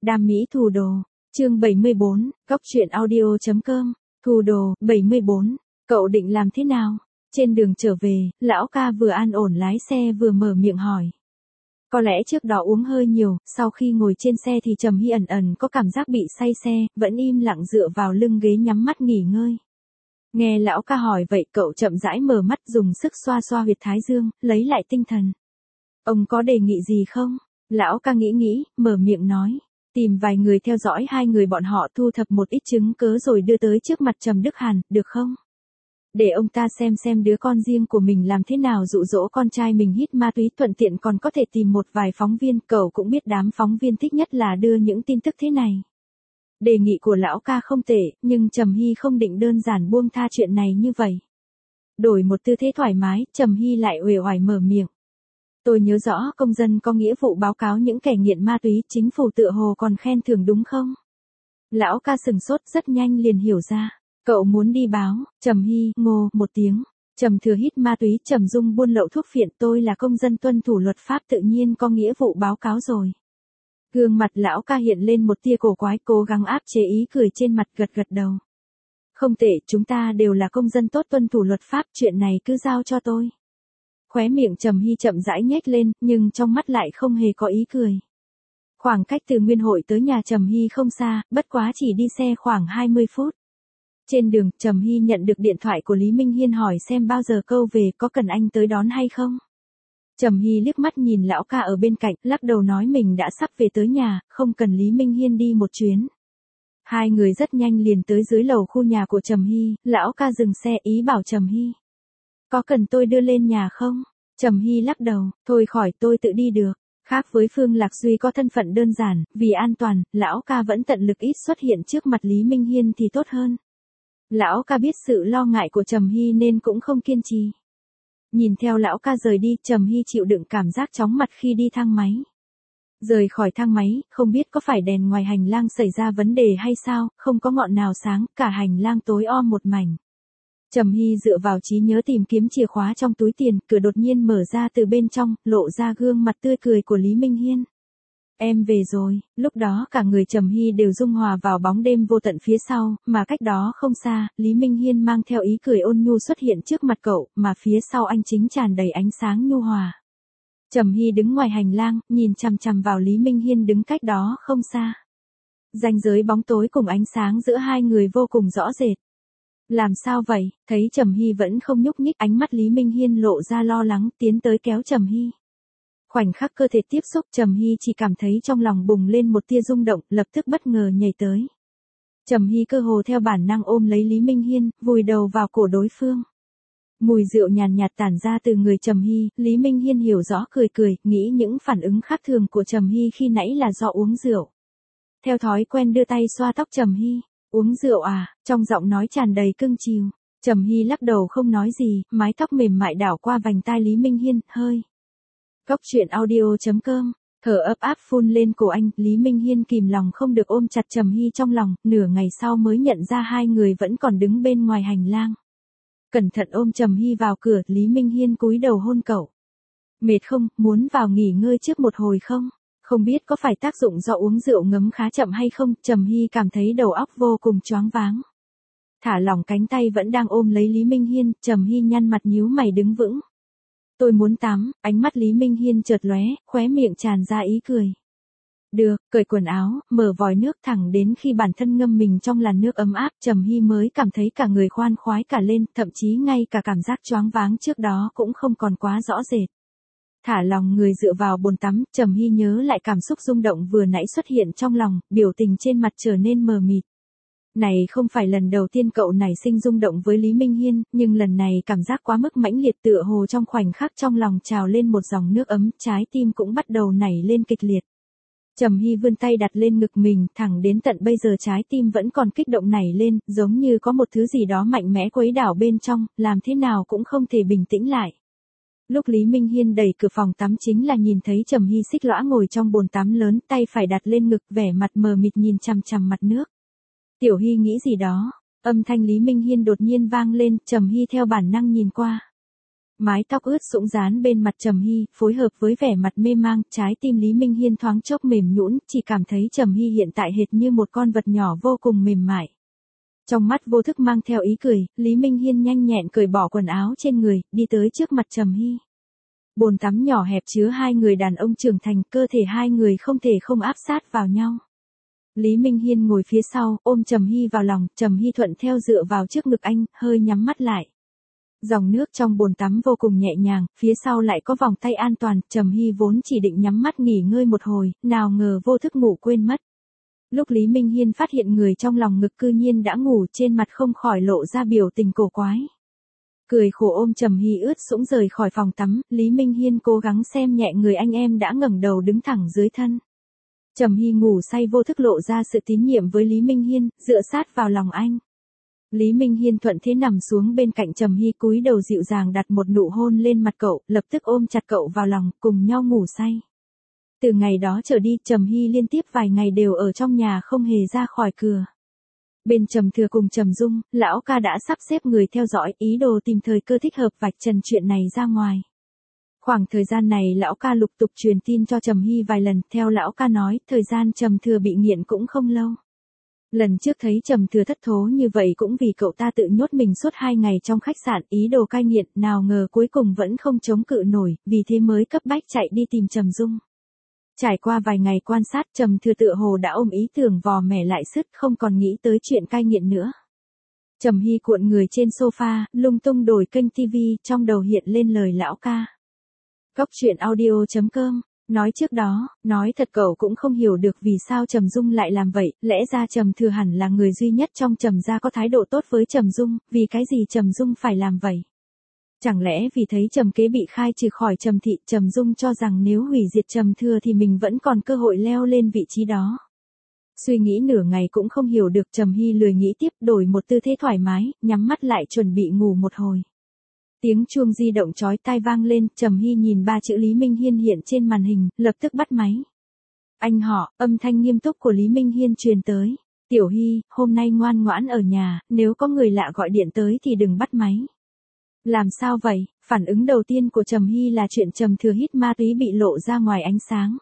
Đam mỹ thủ đồ. Chương 74, Góc truyện audio.com. Thủ đồ, 74. Cậu định làm thế nào? Trên đường trở về, lão ca vừa an ổn lái xe vừa mở miệng hỏi. Có lẽ trước đó uống hơi nhiều, sau khi ngồi trên xe thì Trầm Hy ẩn ẩn có cảm giác bị say xe, vẫn im lặng dựa vào lưng ghế nhắm mắt nghỉ ngơi. Nghe lão ca hỏi vậy cậu chậm rãi mở mắt dùng sức xoa xoa huyệt thái dương, lấy lại tinh thần. Ông có đề nghị gì không? Lão ca nghĩ, mở miệng nói. Tìm vài người theo dõi hai người bọn họ thu thập một ít chứng cớ rồi đưa tới trước mặt Trầm Đức Hàn, được không? Để ông ta xem đứa con riêng của mình làm thế nào dụ dỗ con trai mình hít ma túy, thuận tiện còn có thể tìm một vài phóng viên, cậu cũng biết đám phóng viên thích nhất là đưa những tin tức thế này. Đề nghị của lão ca không tệ, nhưng Trầm Hy không định đơn giản buông tha chuyện này như vậy. Đổi một tư thế thoải mái, Trầm Hy lại uể oải mở miệng. Tôi nhớ rõ công dân có nghĩa vụ báo cáo những kẻ nghiện ma túy, chính phủ tựa hồ còn khen thưởng đúng không? Lão ca sừng sốt rất nhanh liền hiểu ra. Cậu muốn đi báo? Trầm Hy ngô một tiếng. Trầm thừa hít ma túy, Trầm Dung buôn lậu thuốc phiện, tôi là công dân tuân thủ luật pháp tự nhiên có nghĩa vụ báo cáo rồi. Gương mặt lão ca hiện lên một tia cổ quái, cố gắng áp chế ý cười trên mặt, gật đầu. Không tệ, chúng ta đều là công dân tốt tuân thủ luật pháp, chuyện này cứ giao cho tôi. Khóe miệng Trầm Hy chậm rãi nhếch lên, nhưng trong mắt lại không hề có ý cười. Khoảng cách từ Nguyên Hội tới nhà Trầm Hy không xa, bất quá chỉ đi xe khoảng 20 phút. Trên đường, Trầm Hy nhận được điện thoại của Lý Minh Hiên hỏi xem bao giờ câu về, có cần anh tới đón hay không. Trầm Hy liếc mắt nhìn lão ca ở bên cạnh, lắc đầu nói mình đã sắp về tới nhà, không cần Lý Minh Hiên đi một chuyến. Hai người rất nhanh liền tới dưới lầu khu nhà của Trầm Hy, lão ca dừng xe ý bảo Trầm Hy. Có cần tôi đưa lên nhà không? Trầm Hy lắc đầu, thôi khỏi tôi tự đi được. Khác với Phương Lạc Duy có thân phận đơn giản, vì an toàn, lão ca vẫn tận lực ít xuất hiện trước mặt Lý Minh Hiên thì tốt hơn. Lão ca biết sự lo ngại của Trầm Hy nên cũng không kiên trì. Nhìn theo lão ca rời đi, Trầm Hy chịu đựng cảm giác chóng mặt khi đi thang máy. Rời khỏi thang máy, không biết có phải đèn ngoài hành lang xảy ra vấn đề hay sao, không có ngọn nào sáng, cả hành lang tối om một mảnh. Trầm Hy dựa vào trí nhớ tìm kiếm chìa khóa trong túi tiền, cửa đột nhiên mở ra từ bên trong, lộ ra gương mặt tươi cười của Lý Minh Hiên. Em về rồi, lúc đó cả người Trầm Hy đều dung hòa vào bóng đêm vô tận phía sau, mà cách đó không xa, Lý Minh Hiên mang theo ý cười ôn nhu xuất hiện trước mặt cậu, mà phía sau anh chính tràn đầy ánh sáng nhu hòa. Trầm Hy đứng ngoài hành lang, nhìn chằm chằm vào Lý Minh Hiên đứng cách đó không xa. Ranh giới bóng tối cùng ánh sáng giữa hai người vô cùng rõ rệt. Làm sao vậy? Thấy Trầm Hy vẫn không nhúc nhích, ánh mắt Lý Minh Hiên lộ ra lo lắng, tiến tới kéo Trầm Hy. Khoảnh khắc cơ thể tiếp xúc, Trầm Hy chỉ cảm thấy trong lòng bùng lên một tia rung động, lập tức bất ngờ nhảy tới. Trầm Hy cơ hồ theo bản năng ôm lấy Lý Minh Hiên, vùi đầu vào cổ đối phương. Mùi rượu nhàn nhạt tản ra từ người Trầm Hy, Lý Minh Hiên hiểu rõ cười, nghĩ những phản ứng khác thường của Trầm Hy khi nãy là do uống rượu. Theo thói quen đưa tay xoa tóc Trầm Hy. Uống rượu à? Trong giọng nói tràn đầy cưng chiều. Trầm Hy lắc đầu không nói gì, mái tóc mềm mại đảo qua vành tai Lý Minh Hiên, hơi. Góc truyện audio.com. Thở ấp áp phun lên cổ anh, Lý Minh Hiên kìm lòng không được ôm chặt Trầm Hy trong lòng, nửa ngày sau mới nhận ra hai người vẫn còn đứng bên ngoài hành lang. Cẩn thận ôm Trầm Hy vào cửa, Lý Minh Hiên cúi đầu hôn cậu. Mệt không, muốn vào nghỉ ngơi trước một hồi không? Không biết có phải tác dụng do uống rượu ngấm khá chậm hay không, Trầm Hy cảm thấy đầu óc vô cùng choáng váng. Thả lỏng cánh tay vẫn đang ôm lấy Lý Minh Hiên, Trầm Hy nhăn mặt nhíu mày đứng vững. Tôi muốn tắm, ánh mắt Lý Minh Hiên chợt lóe, khóe miệng tràn ra ý cười. Được, cởi quần áo, mở vòi nước thẳng đến khi bản thân ngâm mình trong làn nước ấm áp, Trầm Hy mới cảm thấy cả người khoan khoái cả lên, thậm chí ngay cả cảm giác choáng váng trước đó cũng không còn quá rõ rệt. Thả lòng người dựa vào bồn tắm, Trầm Hy nhớ lại cảm xúc rung động vừa nãy xuất hiện trong lòng, biểu tình trên mặt trở nên mờ mịt. Này không phải lần đầu tiên cậu nảy sinh rung động với Lý Minh Hiên, nhưng lần này cảm giác quá mức mãnh liệt tựa hồ trong khoảnh khắc trong lòng trào lên một dòng nước ấm, trái tim cũng bắt đầu nảy lên kịch liệt. Trầm Hy vươn tay đặt lên ngực mình, thẳng đến tận bây giờ trái tim vẫn còn kích động nảy lên, giống như có một thứ gì đó mạnh mẽ quấy đảo bên trong, làm thế nào cũng không thể bình tĩnh lại. Lúc Lý Minh Hiên đẩy cửa phòng tắm chính là nhìn thấy Trầm Hy xích lõa ngồi trong bồn tắm lớn, tay phải đặt lên ngực, vẻ mặt mờ mịt nhìn chằm chằm mặt nước. Tiểu Hy nghĩ gì đó, âm thanh Lý Minh Hiên đột nhiên vang lên, Trầm Hy theo bản năng nhìn qua. Mái tóc ướt sũng dán bên mặt Trầm Hy, phối hợp với vẻ mặt mê mang, trái tim Lý Minh Hiên thoáng chốc mềm nhũn, chỉ cảm thấy Trầm Hy hiện tại hệt như một con vật nhỏ vô cùng mềm mại. Trong mắt vô thức mang theo ý cười, Lý Minh Hiên nhanh nhẹn cởi bỏ quần áo trên người, đi tới trước mặt Trầm Hy. Bồn tắm nhỏ hẹp chứa hai người đàn ông trưởng thành, cơ thể hai người không thể không áp sát vào nhau. Lý Minh Hiên ngồi phía sau, ôm Trầm Hy vào lòng, Trầm Hy thuận theo dựa vào trước ngực anh, hơi nhắm mắt lại. Dòng nước trong bồn tắm vô cùng nhẹ nhàng, phía sau lại có vòng tay an toàn, Trầm Hy vốn chỉ định nhắm mắt nghỉ ngơi một hồi, nào ngờ vô thức ngủ quên mất. Lúc Lý Minh Hiên phát hiện người trong lòng ngực cư nhiên đã ngủ, trên mặt không khỏi lộ ra biểu tình cổ quái. Cười khổ ôm Trầm Hy ướt sũng rời khỏi phòng tắm, Lý Minh Hiên cố gắng xem nhẹ người anh em đã ngẩng đầu đứng thẳng dưới thân. Trầm Hy ngủ say vô thức lộ ra sự tín nhiệm với Lý Minh Hiên, dựa sát vào lòng anh. Lý Minh Hiên thuận thế nằm xuống bên cạnh Trầm Hy, cúi đầu dịu dàng đặt một nụ hôn lên mặt cậu, lập tức ôm chặt cậu vào lòng, cùng nhau ngủ say. Từ ngày đó trở đi, Trầm Hy liên tiếp vài ngày đều ở trong nhà không hề ra khỏi cửa. Bên Trầm Thừa cùng Trầm Dung, lão ca đã sắp xếp người theo dõi, ý đồ tìm thời cơ thích hợp vạch trần chuyện này ra ngoài. Khoảng thời gian này lão ca lục tục truyền tin cho Trầm Hy vài lần, theo lão ca nói, thời gian Trầm Thừa bị nghiện cũng không lâu. Lần trước thấy Trầm Thừa thất thố như vậy cũng vì cậu ta tự nhốt mình suốt 2 ngày trong khách sạn, ý đồ cai nghiện, nào ngờ cuối cùng vẫn không chống cự nổi, vì thế mới cấp bách chạy đi tìm Trầm Dung. Trải qua vài ngày quan sát, Trầm Thừa tựa hồ đã ôm ý tưởng vò mẻ lại sứt, không còn nghĩ tới chuyện cai nghiện nữa. Trầm Hy cuộn người trên sofa, lung tung đổi kênh TV, trong đầu hiện lên lời lão ca. Góc truyện audio.com. Nói trước đó, nói thật cậu cũng không hiểu được vì sao Trầm Dung lại làm vậy, lẽ ra Trầm Thừa hẳn là người duy nhất trong Trầm gia có thái độ tốt với Trầm Dung, vì cái gì Trầm Dung phải làm vậy? Chẳng lẽ vì thấy Trầm Kế bị khai trừ khỏi Trầm thị, Trầm Dung cho rằng nếu hủy diệt Trầm Thừa thì mình vẫn còn cơ hội leo lên vị trí đó. Suy nghĩ nửa ngày cũng không hiểu được, Trầm Hy lười nghĩ tiếp, đổi một tư thế thoải mái, nhắm mắt lại chuẩn bị ngủ một hồi. Tiếng chuông di động chói tai vang lên, Trầm Hy nhìn 3 chữ Lý Minh Hiên hiện trên màn hình, lập tức bắt máy. Anh họ, âm thanh nghiêm túc của Lý Minh Hiên truyền tới. Tiểu Hy, hôm nay ngoan ngoãn ở nhà, nếu có người lạ gọi điện tới thì đừng bắt máy. Làm sao vậy? Phản ứng đầu tiên của Trầm Hy là chuyện Trầm Thừa hít ma túy bị lộ ra ngoài ánh sáng.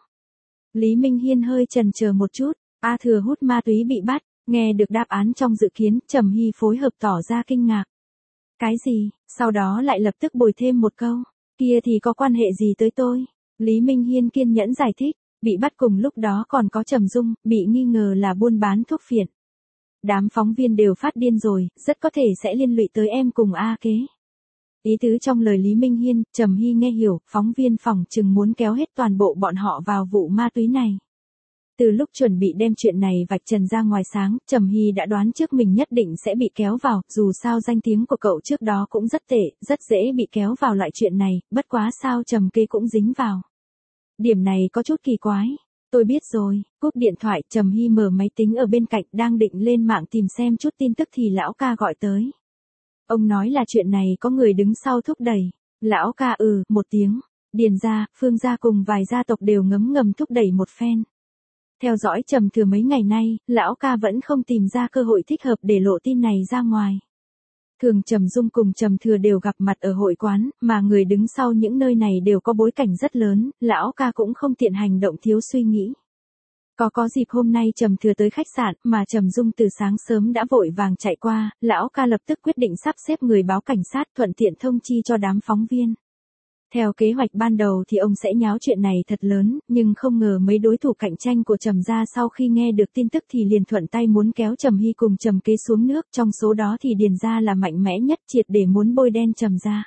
Lý Minh Hiên hơi chần chờ một chút, A Thừa hút ma túy bị bắt, nghe được đáp án trong dự kiến, Trầm Hy phối hợp tỏ ra kinh ngạc. Cái gì? Sau đó lại lập tức bồi thêm một câu, kia thì có quan hệ gì tới tôi? Lý Minh Hiên kiên nhẫn giải thích, bị bắt cùng lúc đó còn có Trầm Dung, bị nghi ngờ là buôn bán thuốc phiện. Đám phóng viên đều phát điên rồi, rất có thể sẽ liên lụy tới em cùng A Kế. Ý tứ trong lời Lý Minh Hiên, Trầm Hy nghe hiểu, phóng viên phỏng chừng muốn kéo hết toàn bộ bọn họ vào vụ ma túy này. Từ lúc chuẩn bị đem chuyện này vạch trần ra ngoài sáng, Trầm Hy đã đoán trước mình nhất định sẽ bị kéo vào, dù sao danh tiếng của cậu trước đó cũng rất tệ, rất dễ bị kéo vào loại chuyện này, bất quá sao Trầm Kế cũng dính vào. Điểm này có chút kỳ quái. Tôi biết rồi, cúp điện thoại, Trầm Hy mở máy tính ở bên cạnh, đang định lên mạng tìm xem chút tin tức thì lão ca gọi tới. Ông nói là chuyện này có người đứng sau thúc đẩy. Lão ca một tiếng. Điền gia, Phương gia cùng vài gia tộc đều ngấm ngầm thúc đẩy một phen. Theo dõi Trầm Thừa mấy ngày nay, lão ca vẫn không tìm ra cơ hội thích hợp để lộ tin này ra ngoài. Thường Trầm Dung cùng Trầm Thừa đều gặp mặt ở hội quán, mà người đứng sau những nơi này đều có bối cảnh rất lớn, lão ca cũng không tiện hành động thiếu suy nghĩ. Có dịp hôm nay Trầm Thừa tới khách sạn, mà Trầm Dung từ sáng sớm đã vội vàng chạy qua, lão ca lập tức quyết định sắp xếp người báo cảnh sát, thuận tiện thông chi cho đám phóng viên. Theo kế hoạch ban đầu thì ông sẽ nháo chuyện này thật lớn, nhưng không ngờ mấy đối thủ cạnh tranh của Trầm gia sau khi nghe được tin tức thì liền thuận tay muốn kéo Trầm Hy cùng Trầm Kế xuống nước, trong số đó thì Điền gia là mạnh mẽ nhất, triệt để muốn bôi đen Trầm gia.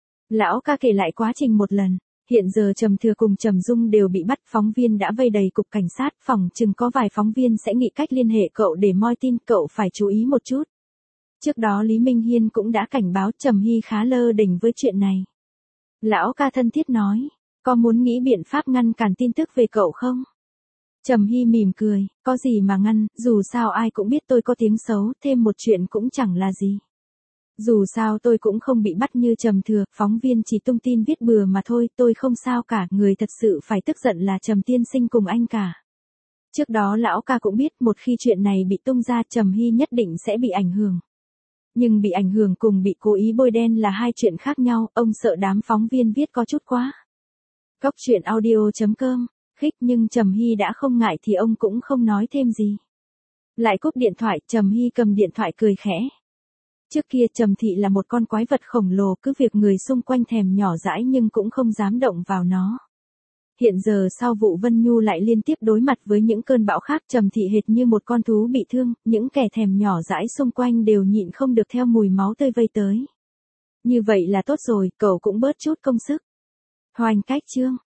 Lão ca kể lại quá trình một lần. Hiện giờ Trầm Thừa cùng Trầm Dung đều bị bắt, phóng viên đã vây đầy cục cảnh sát, phòng chừng có vài phóng viên sẽ nghĩ cách liên hệ cậu để moi tin, cậu phải chú ý một chút. Trước đó Lý Minh Hiên cũng đã cảnh báo Trầm Hy khá lơ đỉnh với chuyện này. Lão ca thân thiết nói, có muốn nghĩ biện pháp ngăn cản tin tức về cậu không? Trầm Hy mỉm cười, có gì mà ngăn, dù sao ai cũng biết tôi có tiếng xấu, thêm một chuyện cũng chẳng là gì. Dù sao tôi cũng không bị bắt như Trầm Thừa, phóng viên chỉ tung tin viết bừa mà thôi, tôi không sao cả, người thật sự phải tức giận là Trầm tiên sinh cùng anh cả. Trước đó lão ca cũng biết một khi chuyện này bị tung ra Trầm Hy nhất định sẽ bị ảnh hưởng. Nhưng bị ảnh hưởng cùng bị cố ý bôi đen là hai chuyện khác nhau, ông sợ đám phóng viên viết có chút quá. Góc truyện audio.com, khích nhưng Trầm Hy đã không ngại thì ông cũng không nói thêm gì. Lại cúp điện thoại, Trầm Hy cầm điện thoại cười khẽ. Trước kia Trầm Thị là một con quái vật khổng lồ, cứ việc người xung quanh thèm nhỏ dãi nhưng cũng không dám động vào nó. Hiện giờ sau vụ Vân Nhu lại liên tiếp đối mặt với những cơn bão khác, Trầm Thị hệt như một con thú bị thương, những kẻ thèm nhỏ dãi xung quanh đều nhịn không được theo mùi máu tươi vây tới. Như vậy là tốt rồi, cậu cũng bớt chút công sức. Hoành cách chương